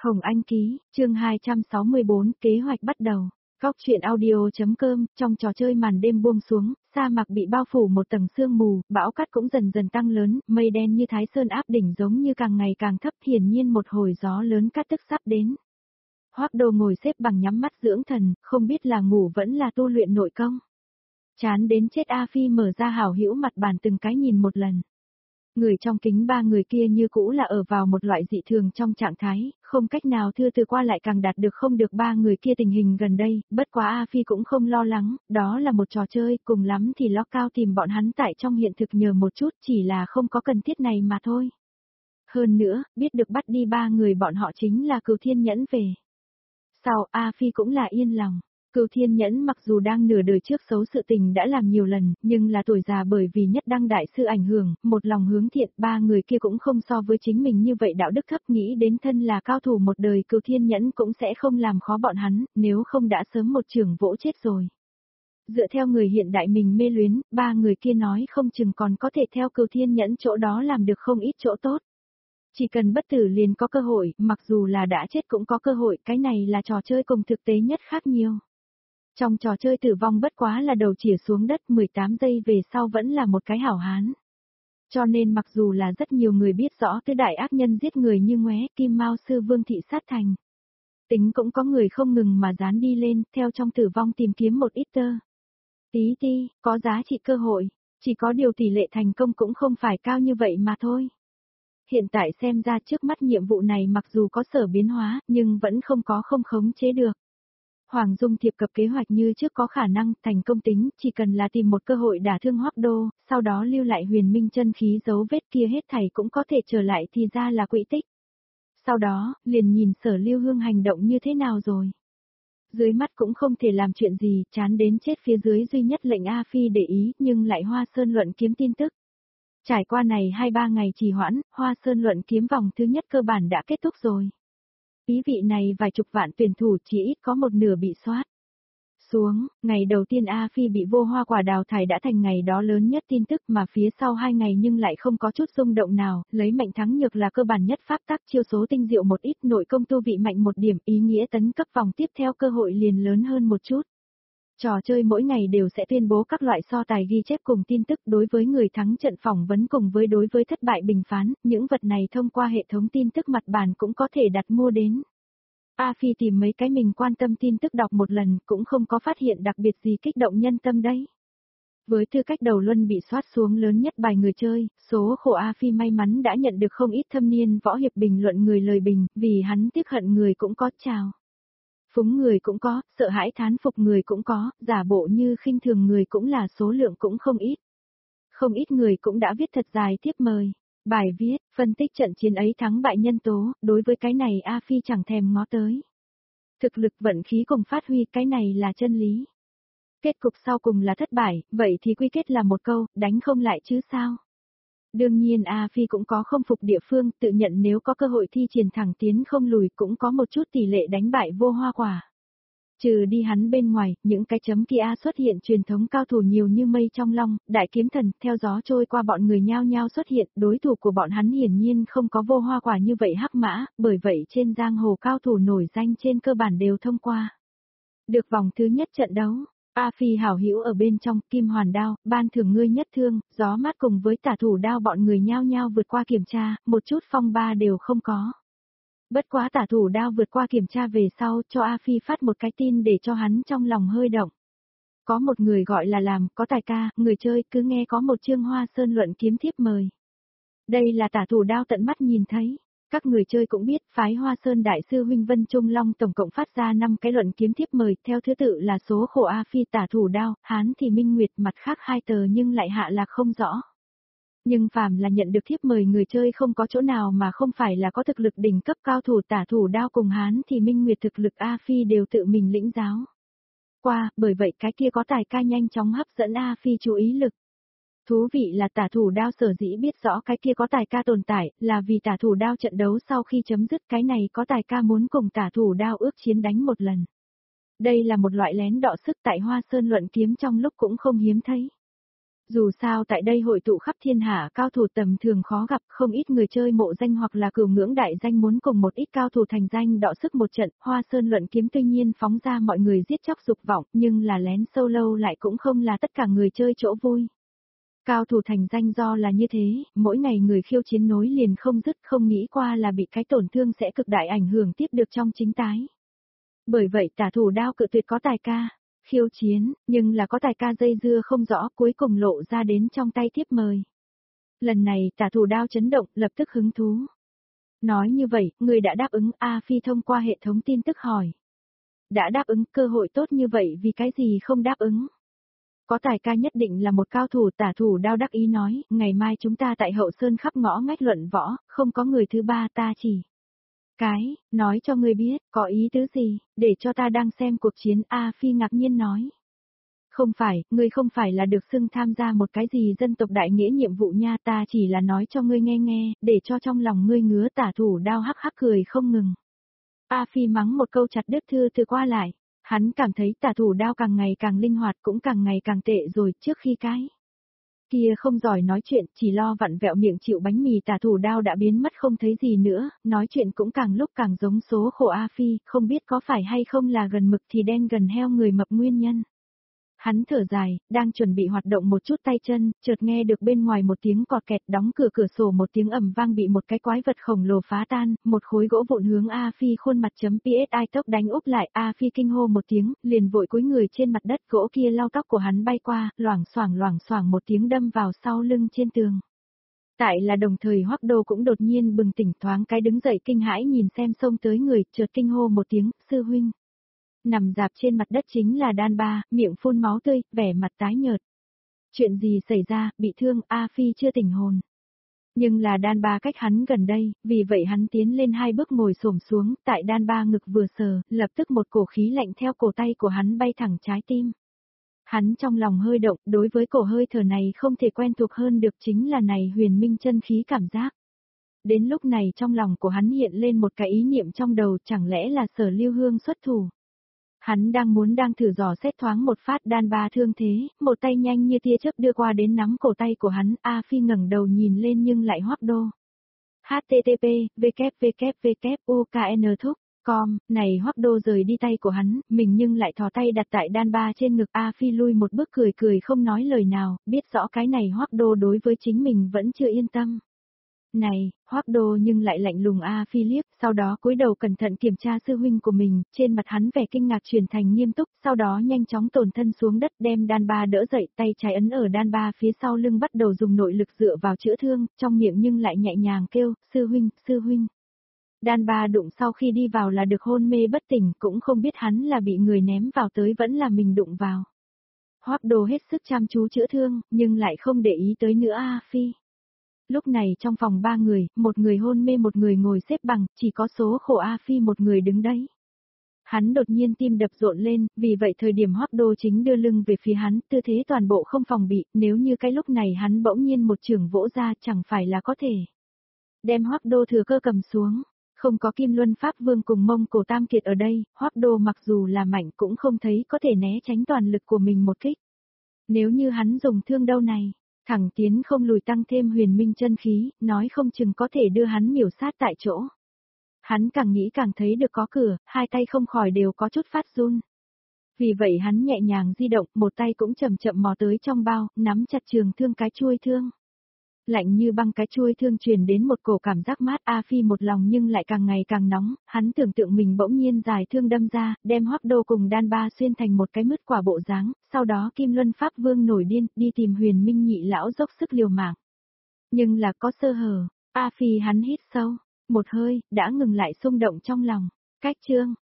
Hồng Anh ký, chương 264, kế hoạch bắt đầu. Góc truyện audio.com, trong trò chơi màn đêm buông xuống, sa mạc bị bao phủ một tầng sương mù, bão cát cũng dần dần tăng lớn, mây đen như thái sơn áp đỉnh giống như càng ngày càng thấp, hiển nhiên một hồi gió lớn cát tức sắp đến. Hoắc Đô ngồi xếp bằng nhắm mắt dưỡng thần, không biết là ngủ vẫn là tu luyện nội công. Chán đến chết A Phi mở ra hảo hữu mặt bàn từng cái nhìn một lần. Người trong kính ba người kia như cũ là ở vào một loại dị thường trong trạng thái, không cách nào thưa từ qua lại càng đạt được không được ba người kia tình hình gần đây, bất quá A Phi cũng không lo lắng, đó là một trò chơi, cùng lắm thì ló cao tìm bọn hắn tại trong hiện thực nhờ một chút chỉ là không có cần thiết này mà thôi. Hơn nữa, biết được bắt đi ba người bọn họ chính là Cửu Thiên Nhẫn về. Sau A Phi cũng là yên lòng. Cửu Thiên Nhẫn mặc dù đang nửa đời trước xấu sự tình đã làm nhiều lần, nhưng là tuổi già bởi vì nhất đăng đại sư ảnh hưởng, một lòng hướng thiện, ba người kia cũng không so với chính mình như vậy đạo đức thấp, nghĩ đến thân là cao thủ một đời, Cửu Thiên Nhẫn cũng sẽ không làm khó bọn hắn, nếu không đã sớm một trường vỗ chết rồi. Dựa theo người hiện đại mình mê luyến, ba người kia nói không chừng còn có thể theo Cửu Thiên Nhẫn chỗ đó làm được không ít chỗ tốt. Chỉ cần bất tử liền có cơ hội, mặc dù là đã chết cũng có cơ hội, cái này là trò chơi cùng thực tế nhất khác nhiều. Trong trò chơi tử vong bất quá là đầu chĩa xuống đất 18 giây về sau vẫn là một cái hảo hán. Cho nên mặc dù là rất nhiều người biết rõ tứ đại ác nhân giết người như Ngoé, Kim Mao Sư Vương Thị sát thành. Tính cũng có người không ngừng mà dán đi lên, theo trong tử vong tìm kiếm một ít tơ. Tí ti, có giá trị cơ hội, chỉ có điều tỷ lệ thành công cũng không phải cao như vậy mà thôi. Hiện tại xem ra trước mắt nhiệm vụ này mặc dù có sở biến hóa, nhưng vẫn không có không khống chế được. Hoàng Dung Thiệp cập kế hoạch như trước có khả năng thành công tính, chỉ cần là tìm một cơ hội đả thương Hoắc Đô, sau đó lưu lại huyền minh chân khí dấu vết kia hết thảy cũng có thể trở lại thì ra là quỹ tích. Sau đó, liền nhìn Sở Lưu Hương hành động như thế nào rồi. Dưới mắt cũng không thể làm chuyện gì, chán đến chết phía dưới duy nhất lệnh A Phi để ý, nhưng lại Hoa Sơn luận kiếm tin tức. Trải qua này 2-3 ngày trì hoãn, Hoa Sơn luận kiếm vòng thứ nhất cơ bản đã kết thúc rồi. Ý vị này vài chục vạn tuyển thủ chỉ ít có một nửa bị soát. Xuống, ngày đầu tiên A Phi bị vô hoa quả đào thải đã thành ngày đó lớn nhất tin tức mà phía sau 2 ngày nhưng lại không có chút rung động nào, lấy mạnh thắng nhược là cơ bản nhất pháp tắc chiêu số tinh diệu một ít nội công tu vị mạnh một điểm ý nghĩa tấn cấp vòng tiếp theo cơ hội liền lớn hơn một chút. Trò chơi mỗi ngày đều sẽ tuyên bố các loại so tài ghi chép cùng tin tức đối với người thắng trận phỏng vấn cùng với đối với thất bại bình phán, những vật này thông qua hệ thống tin tức mặt bàn cũng có thể đặt mua đến. A Phi tìm mấy cái mình quan tâm tin tức đọc một lần cũng không có phát hiện đặc biệt gì kích động nhân tâm đấy. Với tư cách đầu luân bị soát xuống lớn nhất bài người chơi, số khổ A Phi may mắn đã nhận được không ít thâm niên võ hiệp bình luận người lời bình, vì hắn tiếc hận người cũng có chào. Phúng người cũng có, sợ hãi thán phục người cũng có, giả bộ như khinh thường người cũng là số lượng cũng không ít. Không ít người cũng đã viết thật dài tiếp mời. Bài viết, phân tích trận chiến ấy thắng bại nhân tố, đối với cái này A Phi chẳng thèm ngó tới. Thực lực vận khí cùng phát huy cái này là chân lý. Kết cục sau cùng là thất bại, vậy thì quy kết là một câu, đánh không lại chứ sao. Đương nhiên A Phi cũng có không phục địa phương, tự nhận nếu có cơ hội thi triển thẳng tiến không lùi cũng có một chút tỷ lệ đánh bại vô hoa quả. Trừ đi hắn bên ngoài, những cái chấm kia xuất hiện truyền thống cao thủ nhiều như mây trong long, đại kiếm thần, theo gió trôi qua bọn người nhao nhao xuất hiện, đối thủ của bọn hắn hiển nhiên không có vô hoa quả như vậy hắc mã, bởi vậy trên giang hồ cao thủ nổi danh trên cơ bản đều thông qua. Được vòng thứ nhất trận đấu, A Phi hảo hữu ở bên trong, kim hoàn đao, ban thưởng ngươi nhất thương, gió mát cùng với tả thủ đao bọn người nhao nhao vượt qua kiểm tra, một chút phong ba đều không có. Bất quá tả thủ đao vượt qua kiểm tra về sau cho A Phi phát một cái tin để cho hắn trong lòng hơi động. Có một người gọi là làm, có tài ca, người chơi cứ nghe có một chương Hoa Sơn luận kiếm thiếp mời. Đây là tả thủ đao tận mắt nhìn thấy. Các người chơi cũng biết phái Hoa Sơn Đại sư Huynh Vân Trung Long tổng cộng phát ra 5 cái luận kiếm thiếp mời, theo thứ tự là số khổ A Phi tả thủ đao, Hán thì Minh Nguyệt mặt khác 2 tờ nhưng lại hạ lạc không rõ. Nhưng phàm là nhận được thiếp mời người chơi không có chỗ nào mà không phải là có thực lực đỉnh cấp cao thủ tả thủ đao cùng Hán thì Minh Nguyệt thực lực A Phi đều tự mình lĩnh giáo. Bởi vậy cái kia có tài ca nhanh chóng hấp dẫn A Phi chú ý lực. Thú vị là tả thủ đao sở dĩ biết rõ cái kia có tài ca tồn tại là vì tả thủ đao trận đấu sau khi chấm dứt cái này có tài ca muốn cùng tả thủ đao ước chiến đánh một lần. Đây là một loại lén đọ sức tại Hoa Sơn luận kiếm trong lúc cũng không hiếm thấy. Dù sao tại đây hội tụ khắp thiên hạ cao thủ tầm thường khó gặp, không ít người chơi mộ danh hoặc là cửu ngưỡng đại danh muốn cùng một ít cao thủ thành danh đọ sức một trận, Hoa Sơn luận kiếm tuy nhiên phóng ra mọi người giết chóc dục vọng, nhưng là lén sâu lâu lại cũng không là tất cả người chơi chỗ vui. Cao thủ thành danh do là như thế, mỗi ngày người khiêu chiến nối liền không dứt, không nghĩ qua là bị cái tổn thương sẽ cực đại ảnh hưởng tiếp được trong chính tái. Bởi vậy Tả Thủ Đao cự tuyệt có tài ca khiêu chiến, nhưng là có tài ca dây dưa không rõ, cuối cùng lộ ra đến trong tay tiếp mời. Lần này Tả Thủ Đao chấn động, lập tức hứng thú. Nói như vậy, người đã đáp ứng. A Phi thông qua hệ thống tin tức hỏi. Đã đáp ứng, cơ hội tốt như vậy vì cái gì không đáp ứng? Có tài ca nhất định là một cao thủ. Tả Thủ Đao đắc ý nói, ngày mai chúng ta tại Hậu Sơn khắp ngõ ngách luận võ, không có người thứ ba, ta chỉ nói cho ngươi biết, có ý tứ gì, để cho ta đang xem cuộc chiến. A Phi ngạc nhiên nói. Không phải, ngươi không phải là được xưng tham gia một cái gì dân tộc đại nghĩa nhiệm vụ nha, ta chỉ là nói cho ngươi nghe, để cho trong lòng ngươi ngứa. Tả Thủ Đao hắc hắc cười không ngừng. A Phi mắng một câu chặt đứt thư từ qua lại, hắn cảm thấy Tả Thủ Đao càng ngày càng linh hoạt cũng càng ngày càng tệ rồi. Trước khi cái kia không giỏi nói chuyện, chỉ lo vặn vẹo miệng chịu bánh mì, Tả Thủ Đao đã biến mất không thấy gì nữa, nói chuyện cũng càng lúc càng giống số khổ A Phi, không biết có phải hay không là gần mực thì đen gần heo người mập nguyên nhân. Hắn thở dài, đang chuẩn bị hoạt động một chút tay chân, chợt nghe được bên ngoài một tiếng cọt kẹt, đóng cửa cửa sổ một tiếng ầm vang bị một cái quái vật khổng lồ phá tan, một khối gỗ vụn hướng A Phi khuôn mặt .psi tốc đánh úp lại. A Phi kinh hô một tiếng, liền vội cúi người trên mặt đất, gỗ kia lau tóc của hắn bay qua, loảng xoảng một tiếng đâm vào sau lưng trên tường. Tại là đồng thời Hoắc Đô cũng đột nhiên bừng tỉnh, thoáng cái đứng dậy kinh hãi nhìn xem xông tới người, chợt kinh hô một tiếng, sư huynh. Nằm dạp trên mặt đất chính là Đan Ba, miệng phun máu tươi, vẻ mặt tái nhợt. Chuyện gì xảy ra, bị thương? A Phi chưa tỉnh hồn. Nhưng là Đan Ba cách hắn gần đây, vì vậy hắn tiến lên 2 bước ngồi xổm xuống, tại Đan Ba ngực vừa sờ, lập tức một cổ khí lạnh theo cổ tay của hắn bay thẳng trái tim. Hắn trong lòng hơi động, đối với cổ hơi thở này không thể quen thuộc hơn được, chính là này huyền minh chân khí cảm giác. Đến lúc này trong lòng của hắn hiện lên một cái ý niệm trong đầu, chẳng lẽ là Sở Lưu Hương xuất thủ. Hắn đang thử dò xét thoáng một phát. Đan Ba thương thế, một tay nhanh như tia chớp đưa qua đến nắm cổ tay của hắn. A Phi ngẩng đầu nhìn lên nhưng lại Hoắc Đô. http www.ukn thúc.com, này Hoắc Đô rời đi tay của hắn, mình nhưng lại thò tay đặt tại Đan Ba trên ngực. A Phi lui một bước cười không nói lời nào, biết rõ cái này Hoắc Đô đối với chính mình vẫn chưa yên tâm. Này, Hoắc Đô nhưng lại lạnh lùng A Phi liếc, sau đó cúi đầu cẩn thận kiểm tra sư huynh của mình, trên mặt hắn vẻ kinh ngạc chuyển thành nghiêm túc, sau đó nhanh chóng tổn thân xuống đất đem Đan Ba đỡ dậy, tay trái ấn ở Đan Ba phía sau lưng bắt đầu dùng nội lực dựa vào chữa thương, trong miệng nhưng lại nhẹ nhàng kêu, sư huynh. Đan Ba đụng sau khi đi vào là được hôn mê bất tỉnh, cũng không biết hắn là bị người ném vào tới vẫn là mình đụng vào. Hoắc Đô hết sức chăm chú chữa thương, nhưng lại không để ý tới nữa A Phi. Lúc này trong phòng 3 người, một người hôn mê một người ngồi xếp bằng, chỉ có số khổ A Phi một người đứng đấy. Hắn đột nhiên tim đập rộn lên, vì vậy thời điểm Hoắc Đô chính đưa lưng về phía hắn, tư thế toàn bộ không phòng bị, nếu như cái lúc này hắn bỗng nhiên một chưởng vỗ ra chẳng phải là có thể đem Hoắc Đô thừa cơ cầm xuống. Không có Kim Luân Pháp Vương cùng Mông Cổ Tam Kiệt ở đây, Hoắc Đô mặc dù là mạnh cũng không thấy có thể né tránh toàn lực của mình một kích. Nếu như hắn dùng thương đâu này, thẳng tiến không lùi tăng thêm huyền minh chân khí, nói không chừng có thể đưa hắn miểu sát tại chỗ. Hắn càng nghĩ càng thấy được có cửa, hai tay không khỏi đều có chút phát run. Vì vậy hắn nhẹ nhàng di động, một tay cũng chậm chậm mò tới trong bao, nắm chặt trường thương cái chuôi thương. Lạnh như băng cái chuôi thương truyền đến một cổ cảm giác mát. A Phi một lòng nhưng lại càng ngày càng nóng, hắn tưởng tượng mình bỗng nhiên dài thương đâm ra, đem Hoắc Đô cùng Đan Ba xuyên thành một cái mứt quả bộ dáng, sau đó Kim Luân Pháp Vương nổi điên, đi tìm huyền minh nhị lão dốc sức liều mạng. Nhưng là có sơ hở, A Phi hắn hít sâu, một hơi, đã ngừng lại xung động trong lòng. Cách chương